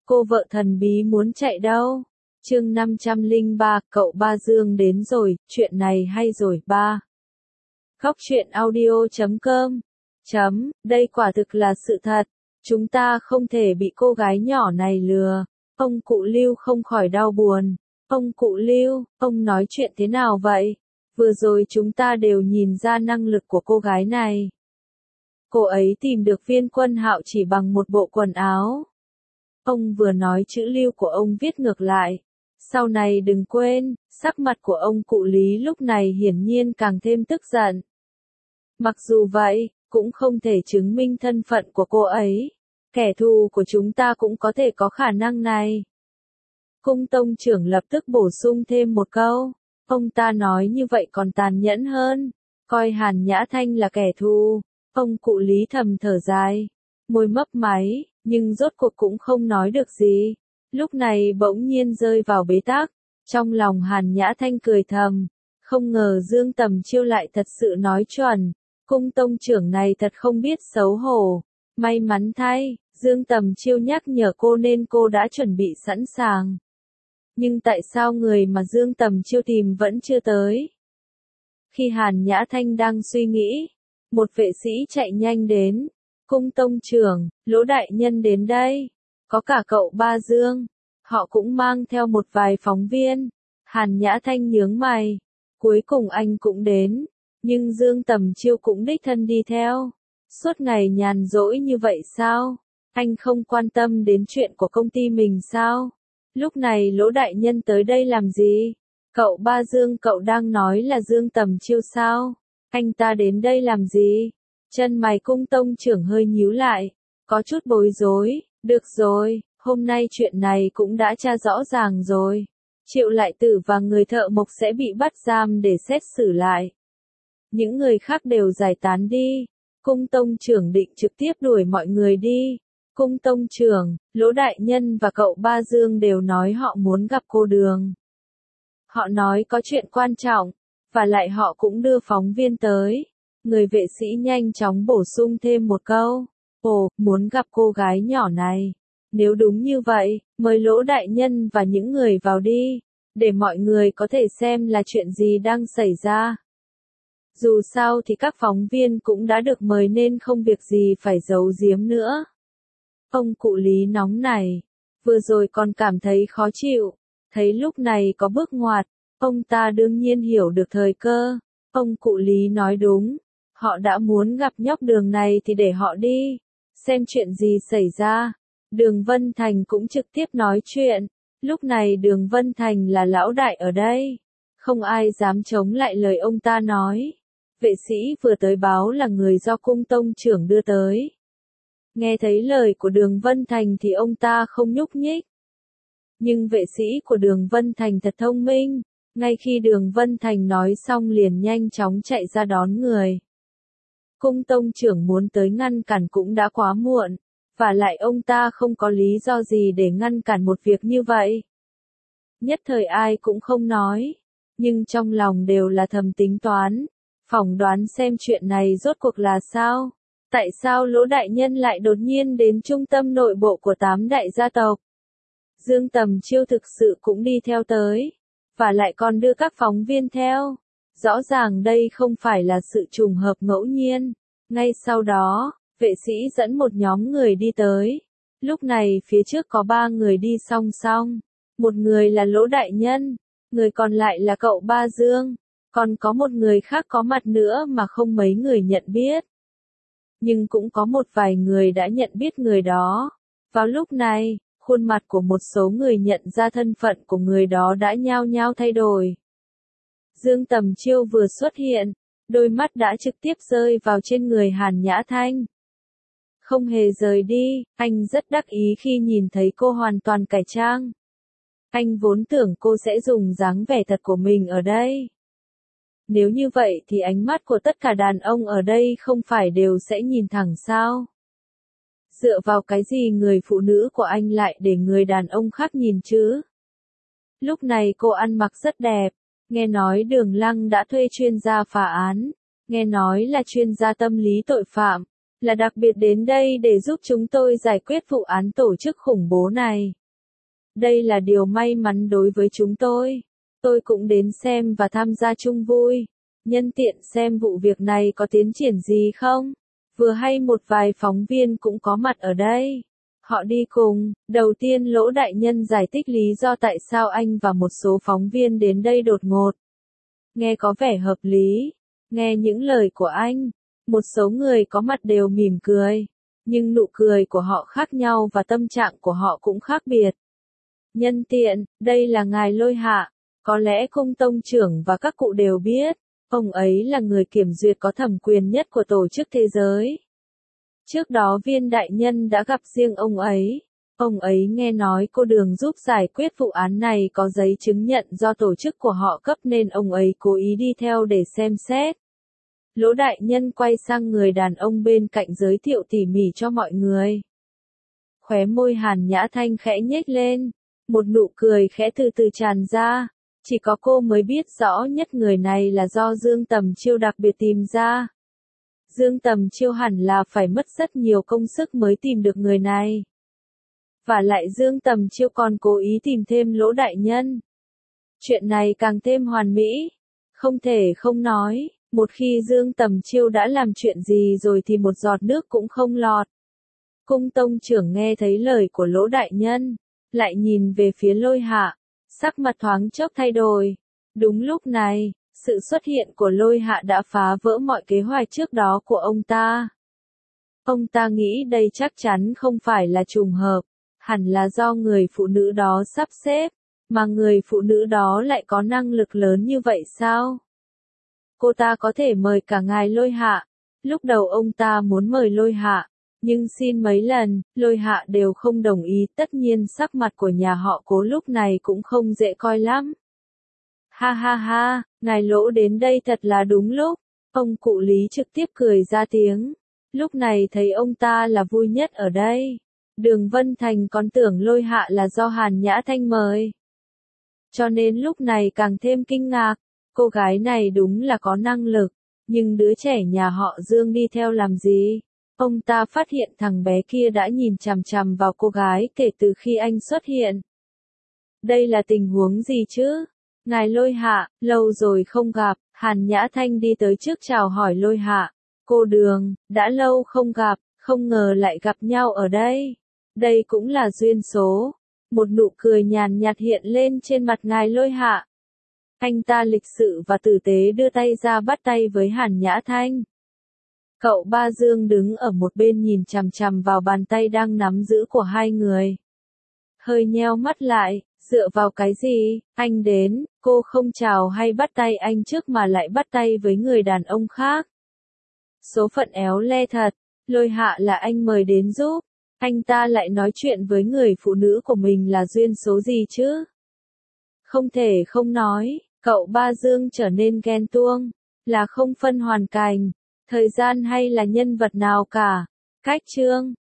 Cô vợ thần bí muốn chạy đâu? Chương 503, cậu Ba Dương đến rồi, chuyện này hay rồi ba. Khóc chuyện audio.com. Đây quả thực là sự thật. Chúng ta không thể bị cô gái nhỏ này lừa. Ông cụ Lưu không khỏi đau buồn. Ông cụ Lưu, ông nói chuyện thế nào vậy? Vừa rồi chúng ta đều nhìn ra năng lực của cô gái này. Cô ấy tìm được Viên Quân Hạo chỉ bằng một bộ quần áo. Ông vừa nói chữ Lưu của ông viết ngược lại. Sau này đừng quên, sắc mặt của ông cụ Lý lúc này hiển nhiên càng thêm tức giận. Mặc dù vậy, cũng không thể chứng minh thân phận của cô ấy. Kẻ thù của chúng ta cũng có thể có khả năng này. Cung tông trưởng lập tức bổ sung thêm một câu. Ông ta nói như vậy còn tàn nhẫn hơn. Coi Hàn Nhã Thanh là kẻ thù. Ông cụ Lý thầm thở dài. Môi mấp máy, nhưng rốt cuộc cũng không nói được gì. Lúc này bỗng nhiên rơi vào bế tắc. Trong lòng Hàn Nhã Thanh cười thầm. Không ngờ Dương Tầm Chiêu lại thật sự nói chuẩn. Cung tông trưởng này thật không biết xấu hổ. May mắn thay, Dương Tầm Chiêu nhắc nhở cô nên cô đã chuẩn bị sẵn sàng. Nhưng tại sao người mà Dương Tầm Chiêu tìm vẫn chưa tới? Khi Hàn Nhã Thanh đang suy nghĩ, một vệ sĩ chạy nhanh đến. Cung tông trưởng, Lỗ đại nhân đến đây. Có cả cậu Ba Dương. Họ cũng mang theo một vài phóng viên. Hàn Nhã Thanh nhướng mày. Cuối cùng anh cũng đến. Nhưng Dương Tầm Chiêu cũng đích thân đi theo. Suốt ngày nhàn rỗi như vậy sao? Anh không quan tâm đến chuyện của công ty mình sao? Lúc này Lỗ đại nhân tới đây làm gì? Cậu Ba Dương, cậu đang nói là Dương Tầm Chiêu sao? Anh ta đến đây làm gì? Chân mày cung tông trưởng hơi nhíu lại. Có chút bối rối. Được rồi, hôm nay chuyện này cũng đã tra rõ ràng rồi. Triệu Lại Tử và người thợ mộc sẽ bị bắt giam để xét xử lại. Những người khác đều giải tán đi. Cung tông trưởng định trực tiếp đuổi mọi người đi. Cung tông trưởng, Lỗ đại nhân và cậu Ba Dương đều nói họ muốn gặp cô Đường. Họ nói có chuyện quan trọng, và lại họ cũng đưa phóng viên tới. Người vệ sĩ nhanh chóng bổ sung thêm một câu. Ồ, muốn gặp cô gái nhỏ này. Nếu đúng như vậy, mời Lỗ đại nhân và những người vào đi, để mọi người có thể xem là chuyện gì đang xảy ra. Dù sao thì các phóng viên cũng đã được mời nên không việc gì phải giấu giếm nữa. Ông cụ Lý nóng này, vừa rồi còn cảm thấy khó chịu, thấy lúc này có bước ngoặt, ông ta đương nhiên hiểu được thời cơ. Ông cụ Lý nói đúng, họ đã muốn gặp nhóc Đường này thì để họ đi, xem chuyện gì xảy ra. Đường Vân Thành cũng trực tiếp nói chuyện, lúc này Đường Vân Thành là lão đại ở đây, không ai dám chống lại lời ông ta nói. Vệ sĩ vừa tới báo là người do cung tông trưởng đưa tới. Nghe thấy lời của Đường Vân Thành thì ông ta không nhúc nhích. Nhưng vệ sĩ của Đường Vân Thành thật thông minh, ngay khi Đường Vân Thành nói xong liền nhanh chóng chạy ra đón người. Cung tông trưởng muốn tới ngăn cản cũng đã quá muộn, và lại ông ta không có lý do gì để ngăn cản một việc như vậy. Nhất thời ai cũng không nói, nhưng trong lòng đều là thầm tính toán, phỏng đoán xem chuyện này rốt cuộc là sao. Tại sao Lỗ đại nhân lại đột nhiên đến trung tâm nội bộ của 8 đại gia tộc? Dương Tầm Chiêu thực sự cũng đi theo tới, và lại còn đưa các phóng viên theo. Rõ ràng đây không phải là sự trùng hợp ngẫu nhiên. Ngay sau đó, vệ sĩ dẫn một nhóm người đi tới. Lúc này phía trước có 3 người đi song song. Một người là Lỗ đại nhân, người còn lại là cậu Ba Dương, còn có một người khác có mặt nữa mà không mấy người nhận biết. Nhưng cũng có một vài người đã nhận biết người đó. Vào lúc này, khuôn mặt của một số người nhận ra thân phận của người đó đã nhao nhao thay đổi. Dương Tầm Chiêu vừa xuất hiện, đôi mắt đã trực tiếp rơi vào trên người Hàn Nhã Thanh. Không hề rời đi, anh rất đắc ý khi nhìn thấy cô hoàn toàn cải trang. Anh vốn tưởng cô sẽ dùng dáng vẻ thật của mình ở đây. Nếu như vậy thì ánh mắt của tất cả đàn ông ở đây không phải đều sẽ nhìn thẳng sao? Dựa vào cái gì người phụ nữ của anh lại để người đàn ông khác nhìn chứ? Lúc này cô ăn mặc rất đẹp, nghe nói Đường Lăng đã thuê chuyên gia phá án, nghe nói là chuyên gia tâm lý tội phạm, là đặc biệt đến đây để giúp chúng tôi giải quyết vụ án tổ chức khủng bố này. Đây là điều may mắn đối với chúng tôi. Tôi cũng đến xem và tham gia chung vui. Nhân tiện xem vụ việc này có tiến triển gì không. Vừa hay một vài phóng viên cũng có mặt ở đây. Họ đi cùng. Đầu tiên Lỗ đại nhân giải thích lý do tại sao anh và một số phóng viên đến đây đột ngột. Nghe có vẻ hợp lý. Nghe những lời của anh, một số người có mặt đều mỉm cười. Nhưng nụ cười của họ khác nhau và tâm trạng của họ cũng khác biệt. Nhân tiện, đây là ngài Lôi Hạ. Có lẽ cung tông trưởng và các cụ đều biết. Ông ấy là người kiểm duyệt có thẩm quyền nhất của tổ chức thế giới. Trước đó Viên đại nhân đã gặp riêng ông ấy. Ông ấy nghe nói cô Đường giúp giải quyết vụ án này có giấy chứng nhận do tổ chức của họ cấp nên ông ấy cố ý đi theo để xem xét. Lỗ đại nhân quay sang người đàn ông bên cạnh giới thiệu tỉ mỉ cho mọi người. Khóe môi Hàn Nhã Thanh khẽ nhếch lên. Một nụ cười khẽ từ từ tràn ra. Chỉ có cô mới biết rõ nhất người này là do Dương Tầm Chiêu đặc biệt tìm ra. Dương Tầm Chiêu hẳn là phải mất rất nhiều công sức mới tìm được người này. Và lại Dương Tầm Chiêu còn cố ý tìm thêm Lỗ đại nhân. Chuyện này càng thêm hoàn mỹ. Không thể không nói, một khi Dương Tầm Chiêu đã làm chuyện gì rồi thì một giọt nước cũng không lọt. Cung tông trưởng nghe thấy lời của Lỗ đại nhân, lại nhìn về phía Lôi Hạ, sắc mặt thoáng chốc thay đổi. Đúng lúc này, sự xuất hiện của Lôi Hạ đã phá vỡ mọi kế hoạch trước đó của ông ta. Ông ta nghĩ đây chắc chắn không phải là trùng hợp, hẳn là do người phụ nữ đó sắp xếp, mà người phụ nữ đó lại có năng lực lớn như vậy sao? Cô ta có thể mời cả ngài Lôi Hạ. Lúc đầu ông ta muốn mời Lôi Hạ, nhưng xin mấy lần, Lôi Hạ đều không đồng ý. Tất nhiên sắc mặt của nhà họ Cố lúc này cũng không dễ coi lắm. Ha ha ha, ngài Lỗ đến đây thật là đúng lúc. Ông cụ Lý trực tiếp cười ra tiếng. Lúc này thấy ông ta là vui nhất ở đây. Đường Vân Thành còn tưởng Lôi Hạ là do Hàn Nhã Thanh mời. Cho nên lúc này càng thêm kinh ngạc. Cô gái này đúng là có năng lực. Nhưng đứa trẻ nhà họ Dương đi theo làm gì? Ông ta phát hiện thằng bé kia đã nhìn chằm chằm vào cô gái kể từ khi anh xuất hiện. Đây là tình huống gì chứ? Ngài Lôi Hạ, lâu rồi không gặp. Hàn Nhã Thanh đi tới trước chào hỏi Lôi Hạ. Cô Đường, đã lâu không gặp, không ngờ lại gặp nhau ở đây. Đây cũng là duyên số. Một nụ cười nhàn nhạt hiện lên trên mặt ngài Lôi Hạ. Anh ta lịch sự và tử tế đưa tay ra bắt tay với Hàn Nhã Thanh. Cậu Ba Dương đứng ở một bên nhìn chằm chằm vào bàn tay đang nắm giữ của hai người. Hơi nheo mắt lại, dựa vào cái gì, anh đến, cô không chào hay bắt tay anh trước mà lại bắt tay với người đàn ông khác. Số phận éo le thật, Lôi Hạ là anh mời đến giúp, anh ta lại nói chuyện với người phụ nữ của mình là duyên số gì chứ? Không thể không nói, cậu Ba Dương trở nên ghen tuông, là không phân hoàn cảnh, thời gian hay là nhân vật nào cả. Cách chương